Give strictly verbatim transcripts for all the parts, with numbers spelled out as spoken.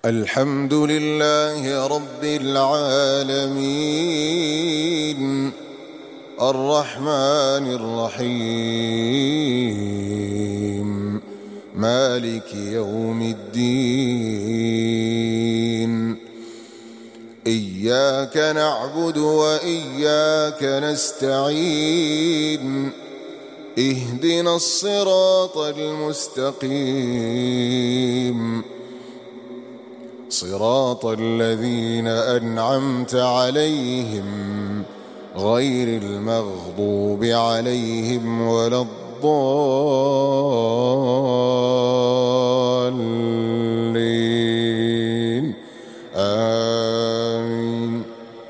الحمد لله رب العالمين الرحمن الرحيم مالك يوم الدين إياك نعبد وإياك نستعين اهدنا الصراط المستقيم صراط الذين أنعمت عليهم غير المغضوب عليهم ولا الضالين آمين.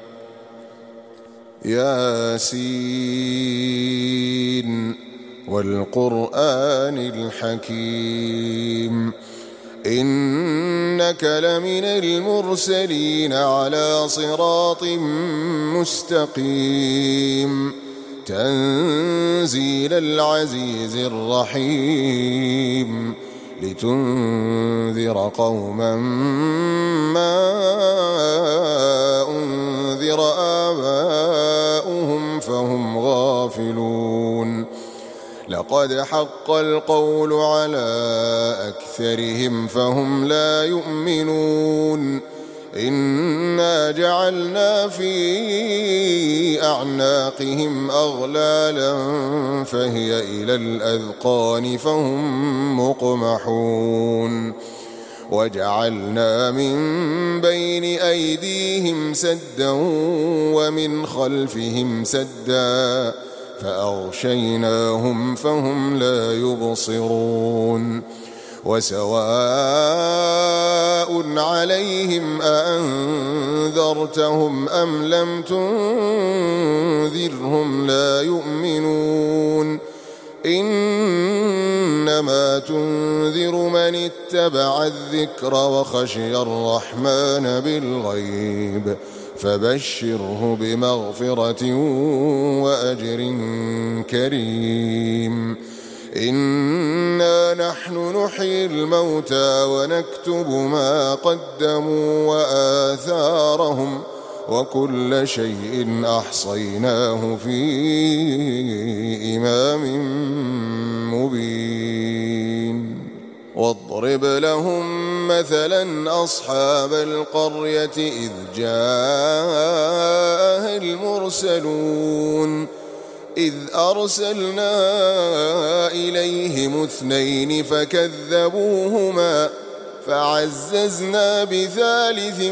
ياسين والقرآن الحكيم إنك لمن المرسلين على صراط مستقيم تنزيل العزيز الرحيم لتنذر قوما ما أنذر آباؤهم فهم غافلون لقد حق القول على أكثرهم فهم لا يؤمنون إنا جعلنا في أعناقهم أغلالا فهي إلى الأذقان فهم مقمحون وجعلنا من بين أيديهم سدا ومن خلفهم سدا فأغشيناهم فهم لا يبصرون وسواء عليهم أأنذرتهم أم لم تنذرهم لا يؤمنون إنما تنذر من اتبع الذكر وخشي الرحمن بالغيب فبشره بمغفرة وأجر كريم إنا نحن نحيي الموتى ونكتب ما قدموا وآثارهم وكل شيء أحصيناه في إمام مبين واضرب لهم مثلا أصحاب القرية إذ جاءها المرسلون إذ أرسلنا إليهم اثنين فكذبوهما فعززنا بثالث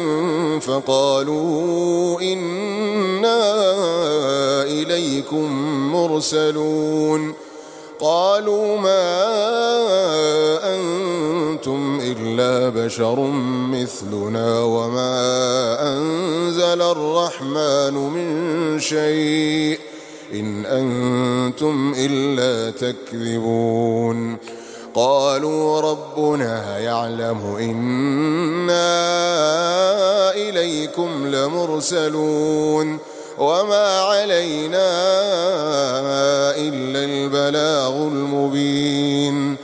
فقالوا إنا إليكم مرسلون قالوا ما أنتم إلا بشر مثلنا وما أنزل الرحمن من شيء إن أنتم إلا تكذبون قالوا ربنا يعلم إنا إليكم لمرسلون وما علينا إلا البلاغ المبين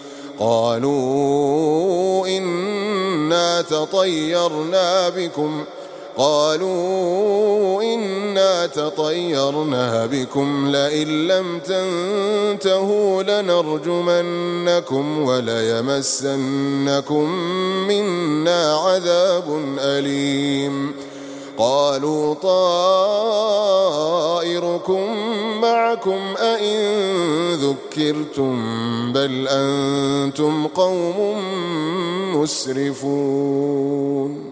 قالوا إنا تطيرنا بكم قالوا إنا تطيرنا بكم لئن لم تنتهوا لنرجمنكم وليمسنكم منا عذاب أليم قالوا طائركم معكم أئن ذكرتم بل أنتم قوم مسرفون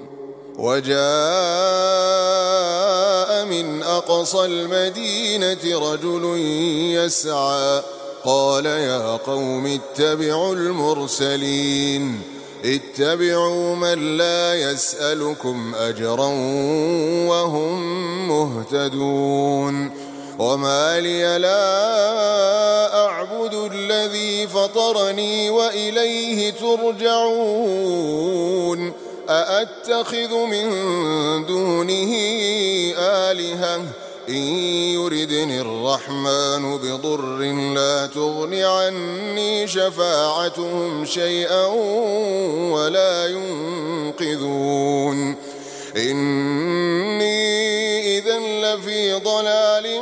وجاء من أقصى المدينة رجل يسعى قال يا قوم اتبعوا المرسلين اتبعوا من لا يسألكم أجرا وهم مهتدون وما لي لا أعبد الذي فطرني وإليه ترجعون أأتخذ من دونه آلهة إن يردني الرحمن بضر لا تغن عني شفاعتهم شيئا ولا ينقذون إني إذا لفي ضلال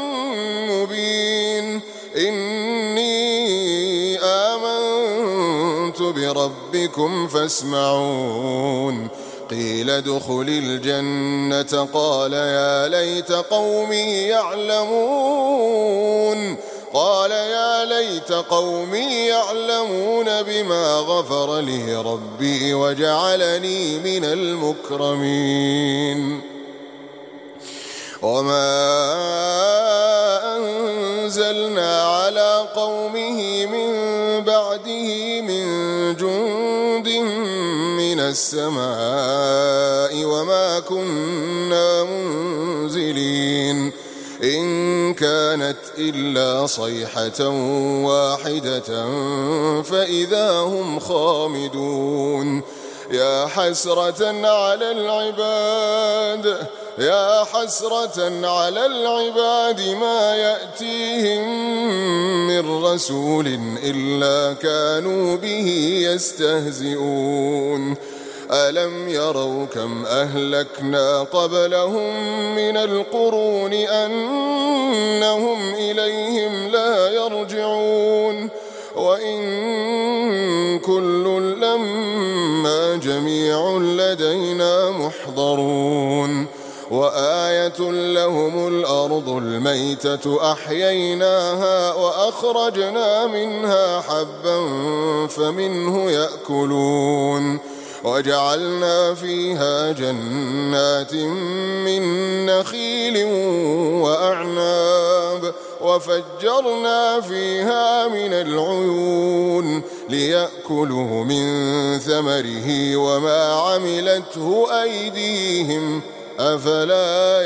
مبين إني آمنت بربكم فاسمعون قيل ادخل الجنة قال يا ليت قومي يعلمون قال يا ليت قومي يعلمون بما غفر لي ربي وجعلني من المكرمين وما أنزلنا على قومه من بعده من جند من السماء وما كنا منزلين إن كانت إلا صيحة واحدة فإذا هم خامدون يا حسرة على العباد يا حسرة على العباد ما يأتيهم من رسول إلا كانوا به يستهزئون ألم يروا كم أهلكنا قبلهم من القرون أنهم إليهم لا يرجعون وإن كل لما جميع لدينا محضرون وآية لهم الأرض الميتة أحييناها وأخرجنا منها حبا فمنه يأكلون وجعلنا فيها جنات من نخيل وأعناب وفجرنا فيها من العيون ليأكلوا من ثمره وما عملته أيديهم أفلا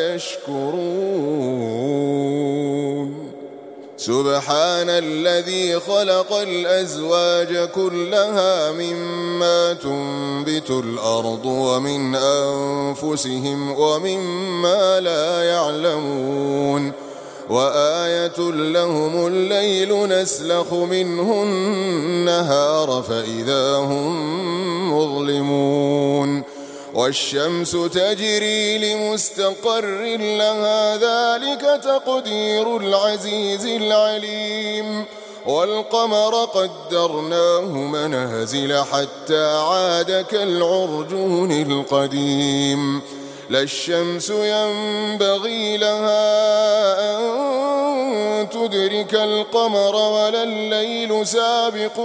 يشكرون سبحان الذي خلق الأزواج كلها مما تنبت الأرض ومن أنفسهم ومما لا يعلمون وآية لهم الليل نسلخ منه النهار فإذا هم مظلمون والشمس تجري لمستقر لها ذلك تقدير العزيز العليم والقمر قدرناه منازل حتى عاد كالعرجون القديم لا الشمس ينبغي لها أن تدرك القمر ولا الليل سابق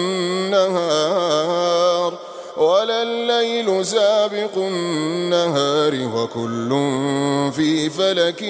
النهار ولا الليل سابق النهار وكل في فلك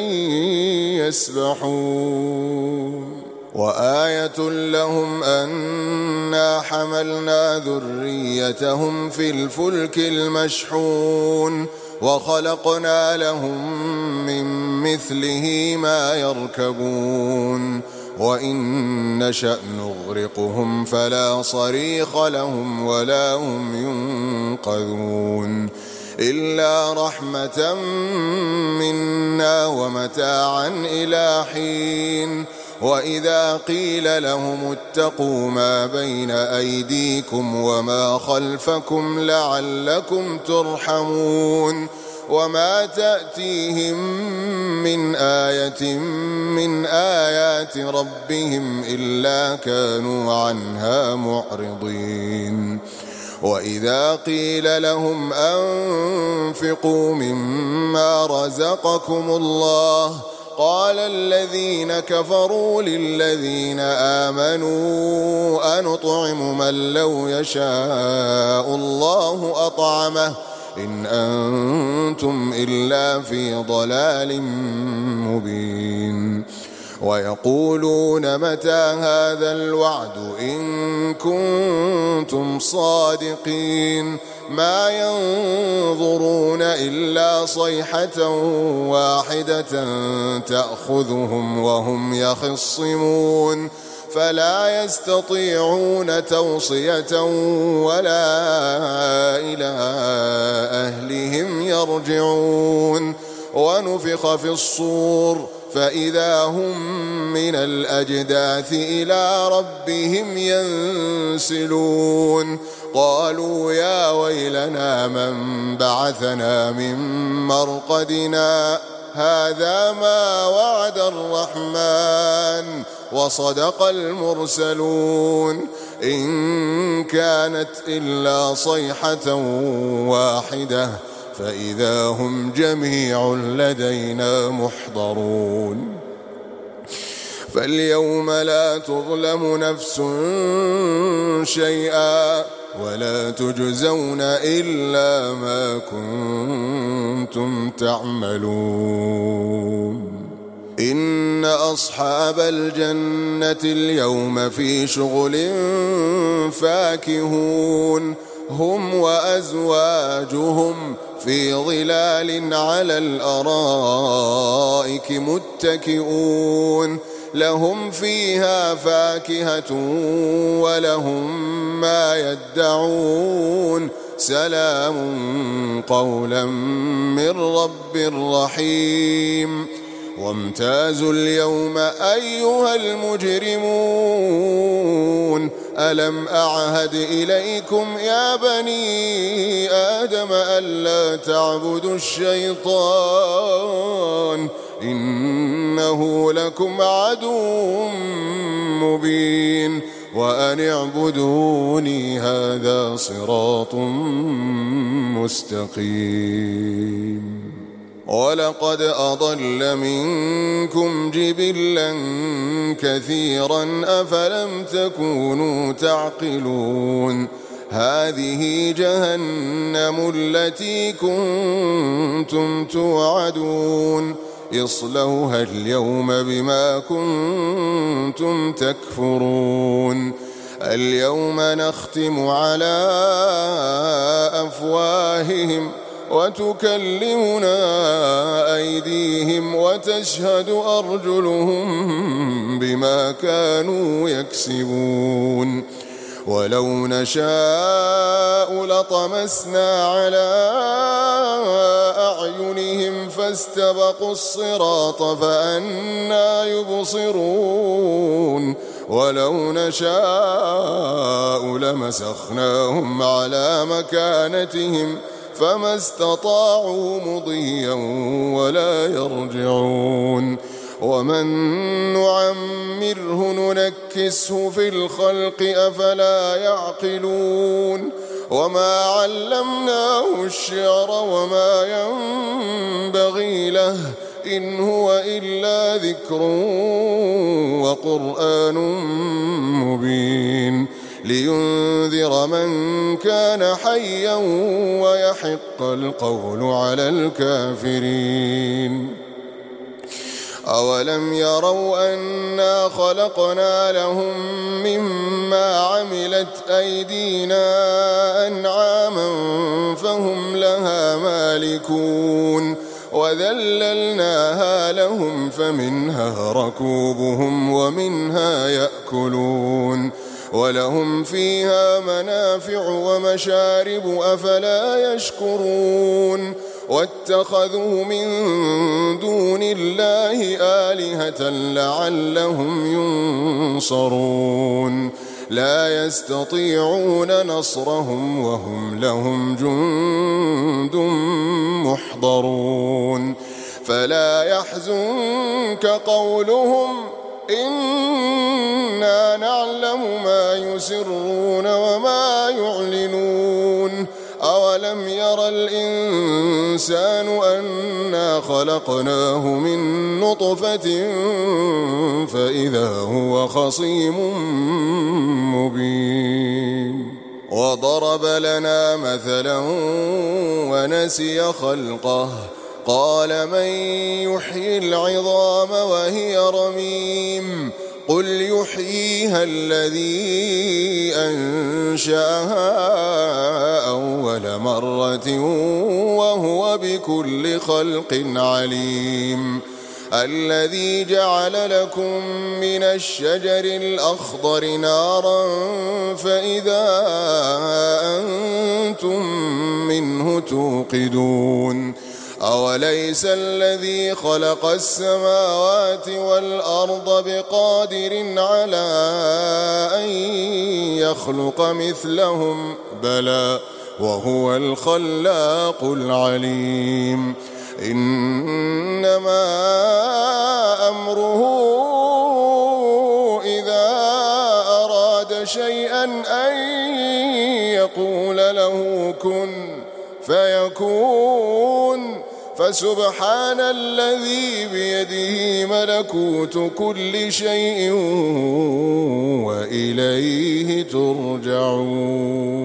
يسبحون وآية لهم أنا حملنا ذريتهم في الفلك المشحون وخلقنا لهم من مثله ما يركبون وإن نشأ نغرقهم فلا صريخ لهم ولا هم ينقذون إلا رحمة منا ومتاعا إلى حين وإذا قيل لهم اتقوا ما بين أيديكم وما خلفكم لعلكم ترحمون وما تأتيهم من آية من آيات ربهم إلا كانوا عنها معرضين وإذا قيل لهم أنفقوا مما رزقكم الله قال الذين كفروا للذين آمنوا أنطعم من لو يشاء الله أطعمه إن أنتم إلا في ضلال مبين ويقولون متى هذا الوعد إن كنتم صادقين ما ينظرون إلا صيحة واحدة تأخذهم وهم يخصمون فلا يستطيعون توصية ولا إلى أهلهم يرجعون ونفخ في الصور فإذا هم من الأجداث إلى ربهم ينسلون قالوا يا ويلنا من بعثنا من مرقدنا هذا ما وعد الرحمن وصدق المرسلون إن كانت إلا صيحة واحدة فإذا هم جميع لدينا محضرون فاليوم لا تظلم نفس شيئا ولا تجزون إلا ما كنتم تعملون إن أصحاب الجنة اليوم في شغل فاكهون هم وأزواجهم في ظلال على الأرائك متكئون لهم فيها فاكهة ولهم ما يدعون سلام قولا من رب رحيم وامتازوا اليوم أيها المجرمون ألم أعهد إليكم يا بني آدم ألا تعبدوا الشيطان إنه لكم عدو مبين وأن اعبدوني هذا صراط مستقيم ولقد أضل منكم جبلا كثيرا أفلم تكونوا تعقلون هذه جهنم التي كنتم توعدون اصلوها اليوم بما كنتم تكفرون اليوم نختم على أفواههم وتكلمنا أيديهم وتشهد أرجلهم بما كانوا يكسبون ولو نشاء لطمسنا على أعينهم فاستبقوا الصراط فأنى يبصرون ولو نشاء لمسخناهم على مكانتهم فما استطاعوا مضيا ولا يرجعون ومن نعمره ننكسه في الخلق أفلا يعقلون وما علمناه الشعر وما ينبغي له إن هو إلا ذكر وقرآن مبين لينذر من كان حيا ويحق القول على الكافرين أولم يروا أنا خلقنا لهم مما عملت أيدينا أنعاما فهم لها مالكون وذللناها لهم فمنها ركوبهم ومنها يأكلون ولهم فيها منافع ومشارب أفلا يشكرون واتخذوا من دون الله آلهة لعلهم ينصرون لا يستطيعون نصرهم وهم لهم جند محضرون فلا يحزنك قولهم إنا نعلم ما يسرون وما يعلنون أولم ير الإنسان أنا خلقناه من نطفة فإذا هو خصيم مبين وضرب لنا مثلا ونسي خلقه قال من يحيي العظام وهي رميم قل يحييها الذي أنشأها أول مرة وهو بكل خلق عليم الذي جعل لكم من الشجر الأخضر نارا فإذا أنتم منه توقدون أوليس الذي خلق السماوات والأرض بقادر على أن يخلق مثلهم بلى وهو الخلاق العليم إنما أمره إذا أراد شيئا أن يقول له كن فيكون فسبحان الذي بيده ملكوت كل شيء وإليه ترجعون.